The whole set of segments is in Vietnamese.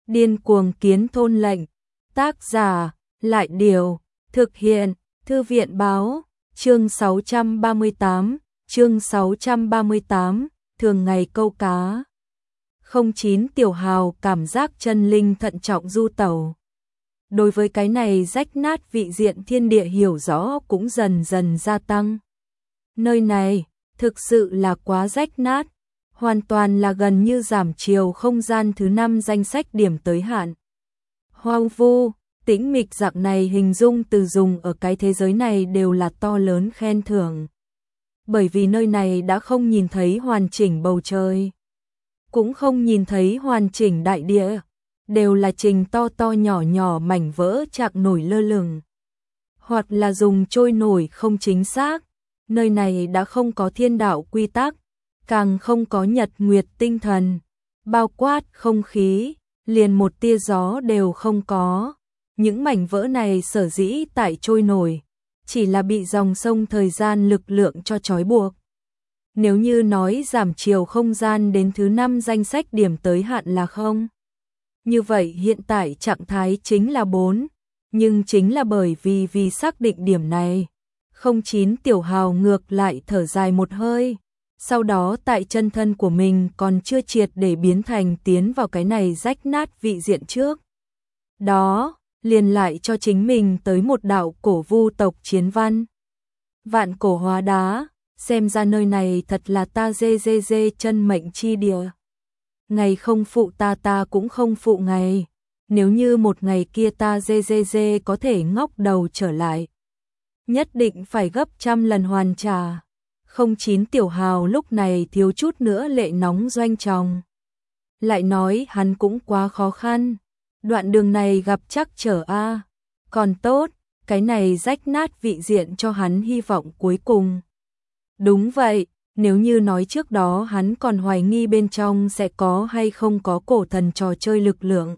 Điên cuồng kiến thôn lệnh. Tác giả, Lại Điều. Thực hiện, Thư viện báo. Chương 638, thường ngày câu cá. 09 Tiểu Hào cảm giác chân linh thận trọng du tẩu. Đối với cái này rách nát vị diện thiên địa hiểu rõ cũng dần dần gia tăng. Nơi này, thực sự là quá rách nát, hoàn toàn là gần như giảm chiều không gian thứ 5 danh sách điểm tới hạn. Hoang vu, tĩnh mịch dạng này hình dung từ dùng ở cái thế giới này đều là to lớn khen thưởng. Bởi vì nơi này đã không nhìn thấy hoàn chỉnh bầu trời, cũng không nhìn thấy hoàn chỉnh đại địa, đều là trình to to nhỏ nhỏ mảnh vỡ chạc nổi lơ lửng. Hoặc là dùng trôi nổi không chính xác, nơi này đã không có thiên đạo quy tắc, càng không có nhật nguyệt tinh thần, bao quát không khí, liền một tia gió đều không có. Những mảnh vỡ này sở dĩ tại trôi nổi, chỉ là bị dòng sông thời gian lực lượng cho trói buộc. Nếu như nói giảm chiều không gian đến thứ 5 danh sách điểm tới hạn là không. Như vậy hiện tại trạng thái chính là 4, nhưng chính là bởi vì xác định điểm này. 09 Tiểu Hào ngược lại thở dài một hơi, sau đó tại chân thân của mình còn chưa triệt để biến thành tiến vào cái này rách nát vị diện trước. Đó, liền lại cho chính mình tới một đạo cổ vu tộc chiến văn. Vạn cổ hóa đá, xem ra nơi này thật là ta dê chân mệnh chi địa. Ngày không phụ ta cũng không phụ ngày, nếu như một ngày kia ta dê có thể ngóc đầu trở lại, nhất định phải gấp trăm lần hoàn trả. 09 Tiểu Hào lúc này thiếu chút nữa lệ nóng doanh tròng. Lại nói hắn cũng quá khó khăn, đoạn đường này gặp chắc trở a. Còn tốt, cái này rách nát vị diện cho hắn hy vọng cuối cùng. Đúng vậy, nếu như nói trước đó hắn còn hoài nghi bên trong sẽ có hay không có cổ thần trò chơi lực lượng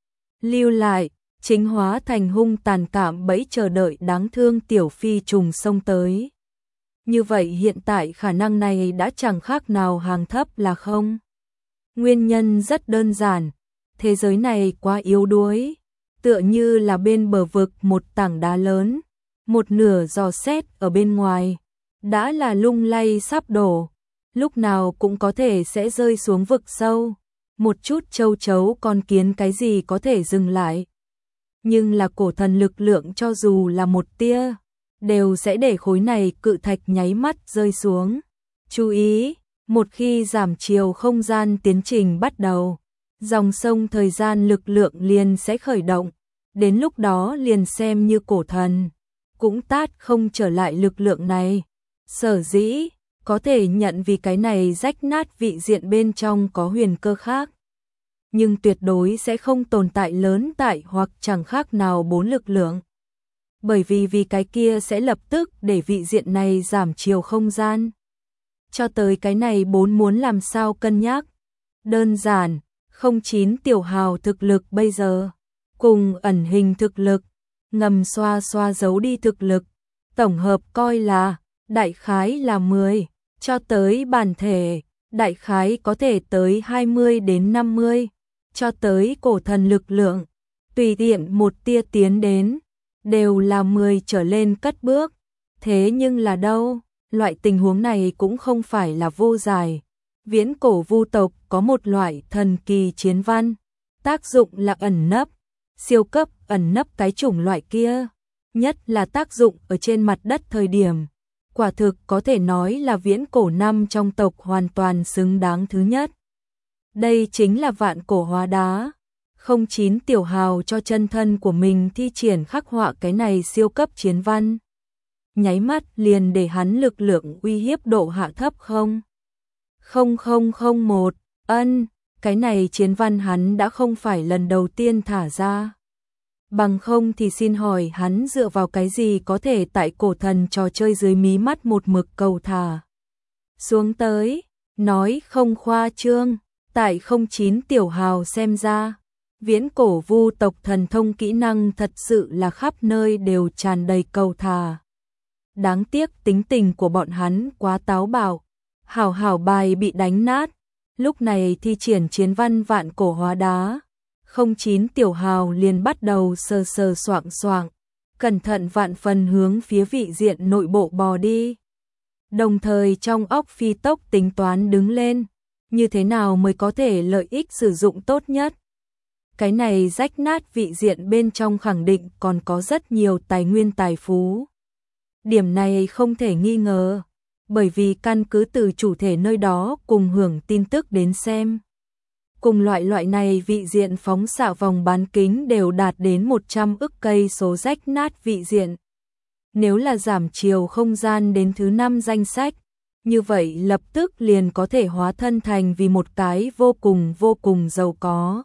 lưu lại, chính hóa thành hung tàn cạm bẫy chờ đợi đáng thương tiểu phi trùng xông tới. Như vậy hiện tại khả năng này đã chẳng khác nào hàng thấp là không. Nguyên nhân rất đơn giản, thế giới này quá yếu đuối, tựa như là bên bờ vực một tảng đá lớn, một nửa dò xét ở bên ngoài, đã là lung lay sắp đổ, lúc nào cũng có thể sẽ rơi xuống vực sâu, một chút châu chấu con kiến cái gì có thể dừng lại. Nhưng là cổ thần lực lượng cho dù là một tia, đều sẽ để khối này cự thạch nháy mắt rơi xuống. Chú ý, một khi giảm chiều không gian tiến trình bắt đầu, dòng sông thời gian lực lượng liền sẽ khởi động, đến lúc đó liền xem như cổ thần, cũng tát không trở lại lực lượng này. Sở dĩ, có thể nhận vì cái này rách nát vị diện bên trong có huyền cơ khác, nhưng tuyệt đối sẽ không tồn tại lớn tại hoặc chẳng khác nào 4 lực lượng. Bởi vì cái kia sẽ lập tức để vị diện này giảm chiều không gian. Cho tới cái này 4 muốn làm sao cân nhắc. Đơn giản, 09 Tiểu Hào thực lực bây giờ, cùng ẩn hình thực lực, ngầm xoa giấu đi thực lực, tổng hợp coi là, đại khái là 10, cho tới bản thể, đại khái có thể tới 20 đến 50, cho tới cổ thần lực lượng, tùy tiện một tia tiến đến, đều là 10 trở lên cất bước. Thế nhưng là đâu, loại tình huống này cũng không phải là vô giải. Viễn cổ vu tộc có một loại thần kỳ chiến văn, tác dụng là ẩn nấp, siêu cấp ẩn nấp cái chủng loại kia, nhất là tác dụng ở trên mặt đất thời điểm. Quả thực có thể nói là viễn cổ năm trong tộc hoàn toàn xứng đáng thứ nhất. Đây chính là vạn cổ hóa đá. 09 Tiểu Hào cho chân thân của mình thi triển khắc họa cái này siêu cấp chiến văn. Nháy mắt liền để hắn lực lượng uy hiếp độ hạ thấp không. 0001, cái này chiến văn hắn đã không phải lần đầu tiên thả ra. Bằng không thì xin hỏi hắn dựa vào cái gì có thể tại cổ thần trò chơi dưới mí mắt một mực cầu thả xuống tới, nói không khoa trương, tại 09 Tiểu Hào xem ra, viễn cổ vu tộc thần thông kỹ năng thật sự là khắp nơi đều tràn đầy cầu thả. Đáng tiếc tính tình của bọn hắn quá táo bạo, hảo bài bị đánh nát, lúc này thi triển chiến văn vạn cổ hóa đá, 09 Tiểu Hào liền bắt đầu sờ sờ soạng soạng, cẩn thận vạn phần hướng phía vị diện nội bộ bò đi. Đồng thời trong óc phi tốc tính toán đứng lên, như thế nào mới có thể lợi ích sử dụng tốt nhất. Cái này rách nát vị diện bên trong khẳng định còn có rất nhiều tài nguyên tài phú. Điểm này không thể nghi ngờ, bởi vì căn cứ từ chủ thể nơi đó cùng hưởng tin tức đến xem. Cùng loại này vị diện phóng xạ vòng bán kính đều đạt đến 100 ức cây số rách nát vị diện. Nếu là giảm chiều không gian đến thứ 5 danh sách, như vậy lập tức liền có thể hóa thân thành vì một cái vô cùng giàu có.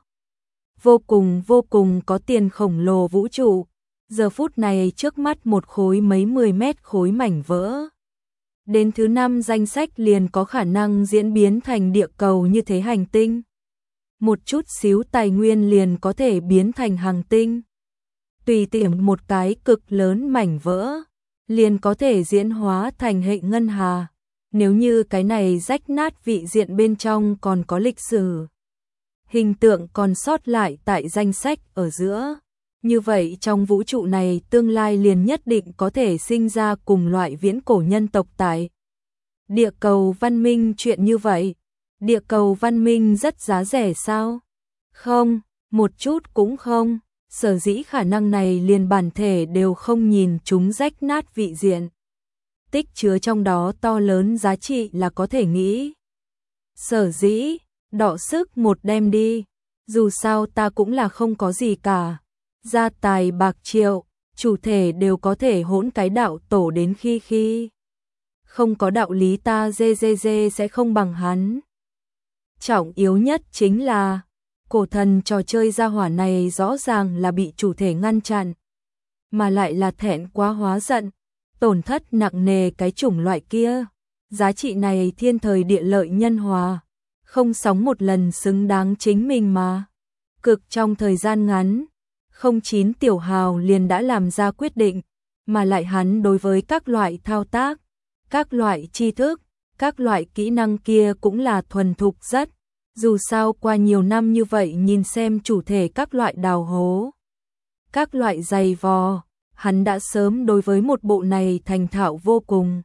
Vô cùng có tiền khổng lồ vũ trụ. Giờ phút này trước mắt một khối mấy 10 mét khối mảnh vỡ. Đến thứ 5 danh sách liền có khả năng diễn biến thành địa cầu như thế hành tinh. Một chút xíu tài nguyên liền có thể biến thành hành tinh. Tùy tiện một cái cực lớn mảnh vỡ, liền có thể diễn hóa thành hệ ngân hà. Nếu như cái này rách nát vị diện bên trong còn có lịch sử, hình tượng còn sót lại tại danh sách ở giữa, như vậy trong vũ trụ này tương lai liền nhất định có thể sinh ra cùng loại viễn cổ nhân tộc tại địa cầu văn minh. Chuyện như vậy, địa cầu văn minh rất giá rẻ sao? Không, một chút cũng không. Sở dĩ khả năng này liền bản thể đều không nhìn chúng rách nát vị diện. Tích chứa trong đó to lớn giá trị là có thể nghĩ. Sở dĩ, đọ sức một đem đi. Dù sao ta cũng là không có gì cả. Gia tài bạc triệu, chủ thể đều có thể hỗn cái đạo tổ đến khi. Không có đạo lý ta dê sẽ không bằng hắn. Trọng yếu nhất chính là cổ thần trò chơi gia hỏa này rõ ràng là bị chủ thể ngăn chặn, mà lại là thẹn quá hóa giận, tổn thất nặng nề cái chủng loại kia. Giá trị này thiên thời địa lợi nhân hòa, không sóng một lần xứng đáng chính mình mà. Cực trong thời gian ngắn, 09 Tiểu Hào liền đã làm ra quyết định, mà lại hắn đối với các loại thao tác, các loại tri thức, các loại kỹ năng kia cũng là thuần thục rất. Dù sao qua nhiều năm như vậy nhìn xem chủ thể các loại đào hố, các loại giày vò, hắn đã sớm đối với một bộ này thành thạo vô cùng.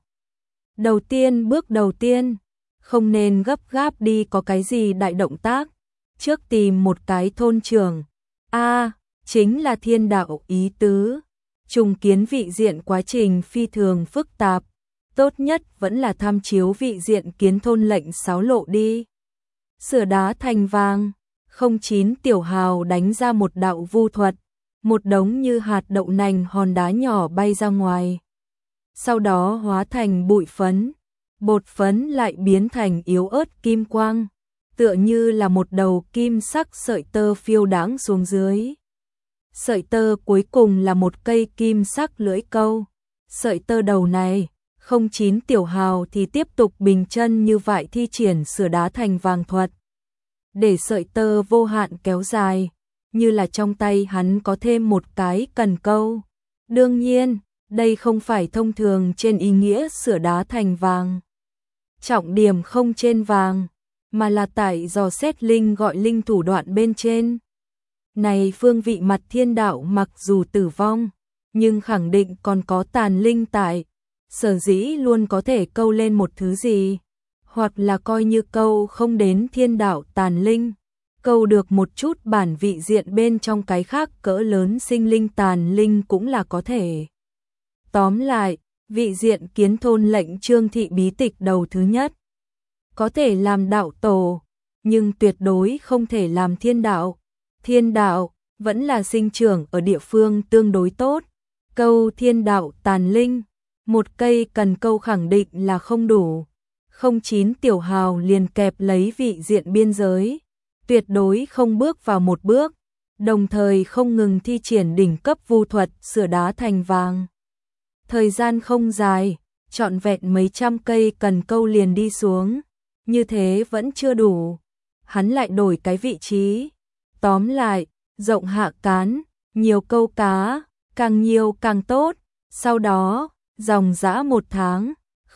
Bước đầu tiên, không nên gấp gáp đi có cái gì đại động tác, trước tìm một cái thôn trưởng. Chính là thiên đạo ý tứ. Trùng kiến vị diện quá trình phi thường phức tạp, tốt nhất vẫn là tham chiếu vị diện kiến thôn lệnh 6 lộ đi. Sửa đá thành vàng, 09 Tiểu Hào đánh ra một đạo vu thuật, một đống như hạt đậu nành hòn đá nhỏ bay ra ngoài. Sau đó hóa thành bụi phấn, bột phấn lại biến thành yếu ớt kim quang, tựa như là một đầu kim sắc sợi tơ phiêu đãng xuống dưới. Sợi tơ cuối cùng là một cây kim sắc lưỡi câu. Sợi tơ đầu này, 09 Tiểu Hào thì tiếp tục bình chân như vậy thi triển sửa đá thành vàng thuật. Để sợi tơ vô hạn kéo dài, như là trong tay hắn có thêm một cái cần câu. Đương nhiên, đây không phải thông thường trên ý nghĩa sửa đá thành vàng. Trọng điểm không trên vàng, mà là tại dò xét linh gọi linh thủ đoạn bên trên. Này phương vị mặt thiên đạo mặc dù tử vong, nhưng khẳng định còn có tàn linh tại, sở dĩ luôn có thể câu lên một thứ gì, hoặc là coi như câu không đến thiên đạo tàn linh, câu được một chút bản vị diện bên trong cái khác cỡ lớn sinh linh tàn linh cũng là có thể. Tóm lại, vị diện kiến thôn lệnh Trương Thị bí tịch đầu thứ nhất, có thể làm đạo tổ, nhưng tuyệt đối không thể làm thiên đạo. Thiên đạo vẫn là sinh trưởng ở địa phương tương đối tốt. Câu thiên đạo tàn linh, một cây cần câu khẳng định là không đủ. 09 Tiểu Hào liền kẹp lấy vị diện biên giới, tuyệt đối không bước vào một bước, đồng thời không ngừng thi triển đỉnh cấp vu thuật sửa đá thành vàng. Thời gian không dài, trọn vẹn mấy trăm cây cần câu liền đi xuống, như thế vẫn chưa đủ. Hắn lại đổi cái vị trí. Tóm lại, rộng hạ cán, nhiều câu cá, càng nhiều càng tốt. Sau đó, dòng dã 1 tháng,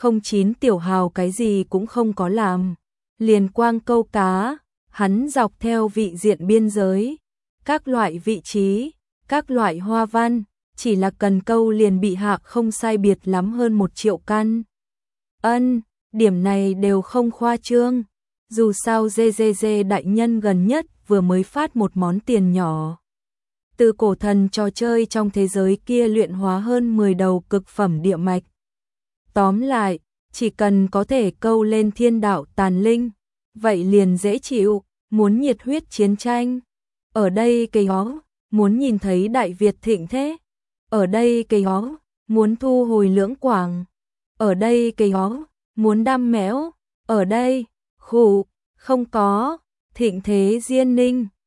09 Tiểu Hào cái gì cũng không có làm, liền quang câu cá. Hắn dọc theo vị diện biên giới, các loại vị trí, các loại hoa văn, chỉ là cần câu liền bị hạ không sai biệt lắm hơn 1 triệu căn. Điểm này đều không khoa trương. Dù sao GGG đại nhân gần nhất vừa mới phát một món tiền nhỏ. Từ cổ thần trò chơi trong thế giới kia luyện hóa hơn 10 đầu cực phẩm địa mạch. Tóm lại, chỉ cần có thể câu lên thiên đạo tàn linh, vậy liền dễ chịu, muốn nhiệt huyết chiến tranh. Ở đây cây ó, muốn nhìn thấy Đại Việt thịnh thế. Ở đây cây ó, muốn thu hồi Lưỡng Quảng. Ở đây cây ó, muốn đam méo. Ở đây, khủ, không có, thịnh thế Diên Ninh.